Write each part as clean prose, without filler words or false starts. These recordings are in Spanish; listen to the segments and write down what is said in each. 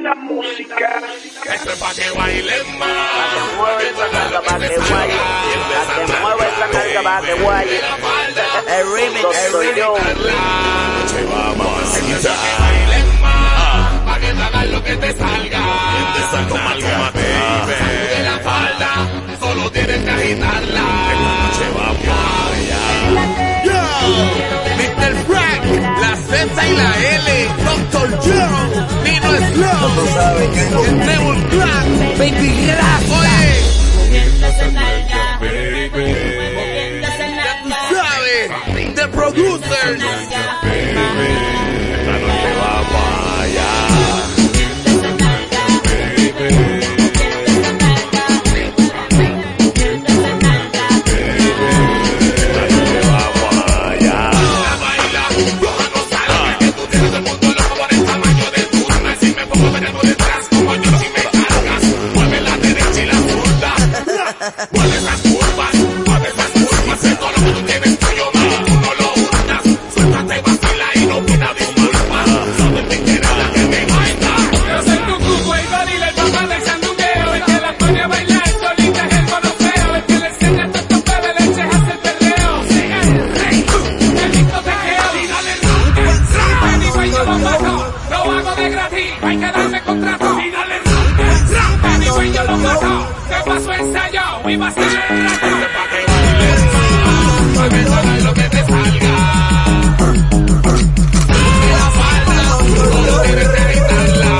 la música. Esto es pa' que bailen más. Mueve esa nalga pa' que guaye. Mueve esa nalga pa' que guaye. El remix, soy yo. Pa' que te hagas lo que te salga. Toma, baby. De la falda, solo tienes que agitarla. Mr. Frank, la Z y la L, Dr. Joe, Nino Slow, el Treble Clan, Baby Rasta. Oye, Moviendo esa nalga, baby, moviendo esa ya tú nalga, sabes, The Producers. esa Mueve esas curvas, que todo lo que tú tienes tuyo, más tú no lo hurtas. Suéltate, vacila y no pida disculpas. Sabes que eres la que me baila. Yo soy tu cuco y Godil, el papá del sandungueo. El que la pone a bailar solita es el monofeo. El que le enseña a estos bebés leches a hacer perreo. Sigue el rey, el discotequeo. Y dale rap, anyway yo lo mato. Lo hago de gratis, hay que darme contrato. Y dale rap, anyway yo lo mato. Te paso ensayo y va a ser el rato. Pa' que bailes más, pa' que te hagas lo que te salga. La falda, solo tienes que agitarla.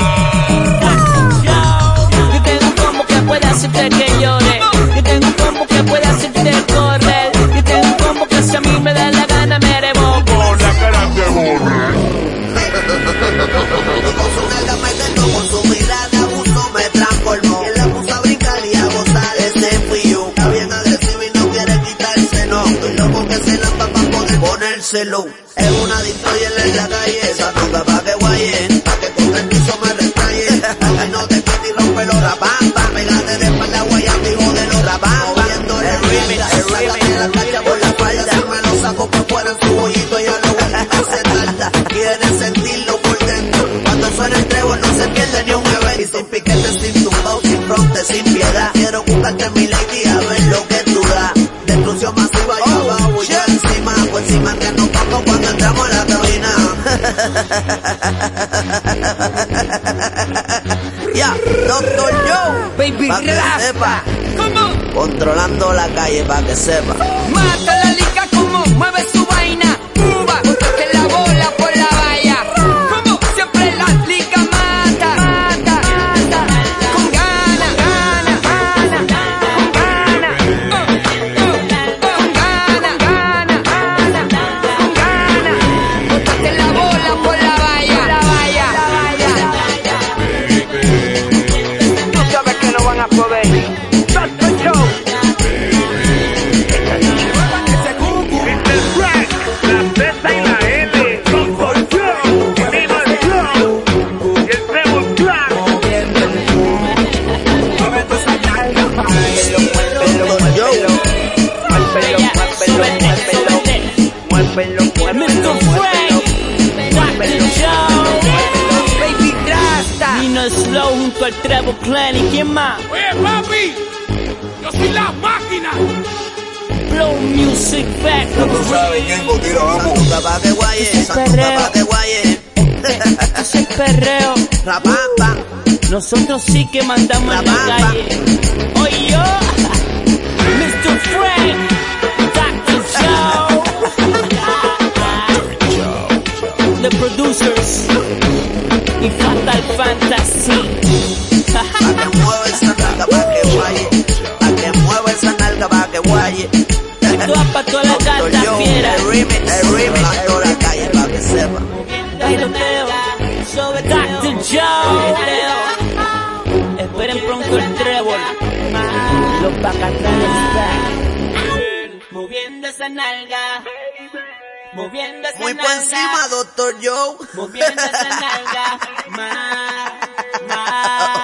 Yo tengo un combo que puede hacerte que llore. Yo tengo un combo que puede hacerte correr. Yo tengo un combo que si a mí me da la gana me revoco. La cara te borra. Con su nalga me tentó, con su mirada abuso me transformó. Y él la puso a brincar y a gozar, ese fui yo. Está bien agresivo y no quiere quitárselo. Estoy loco que se lanza para poder ponérselo. Es una adicto y él en la calle. Esa nalga pa' que guayen, pa' que contra el piso me retraye. Pa' que no te quede y rompe los rapampa. Pégate de espalda guayando hijo de los rapampa. Moviendo el remix, sácate la cacha por la falda. Si me lo saco pa' fuera en su bollito ya lo voy a hacer tarda. Quiere sentirlo por dentro. Cuando suena el trébol no se pierde ni un evento. Y sin piquete, sin tumbao, sin fronte, sin piedad. Quiero buscarte mi lady a ver lo que tú das. Destrucción masiva y abajo y yo encima. Por encima que nos vamos cuando entramos en la cabina. Ya, Dr. Joe, Baby pa' que Rasta. sepa. Controlando la calle pa' que sepa. Mata la liga como mueve su vaina. Cuba, que la bola por la valla. Como siempre la liga mata, mata, mata. Con gana, gana, gana, con gana. Con gana, gana, gana, con gana. Que la bola por la valla, la valla, la valla. Tú sabes que no van a poder. Dr. Joe. Mr. Frank, la Z y la L, Dr. Joe, Nino Slow y el Treble Clan. Dr. Joe, Mr. Frank, Dr. Joe, Baby Rasta, Nino Slow junto al Treble Clan y quién más? Oye, papi, yo soy la máquina. Blow Music Factory. Santuca pa' que guaye, santuca pa' que guaye. Ese es perreo. Rapampa, Nosotros sí que mandamos en la calle. Oye yo, Mr. Frank, Dr. Joe, The Producers y Fatal Fantasy. pa' que mueva esa nalga pa' que guaye. Pa' que mueva esa nalga pa' que guaye. Esto es pa' todas las Dr. gatas Joe, fieras. el remix, toda la calle pa' que sepa. Bailoteo, Dr. Joe. Esperen pronto el trébol. Los bacatranes back. Moviendo esa nalga. Moviendo esa Muy nalga. por encima, Dr. Joe. Moviendo esa nalga. Más, más.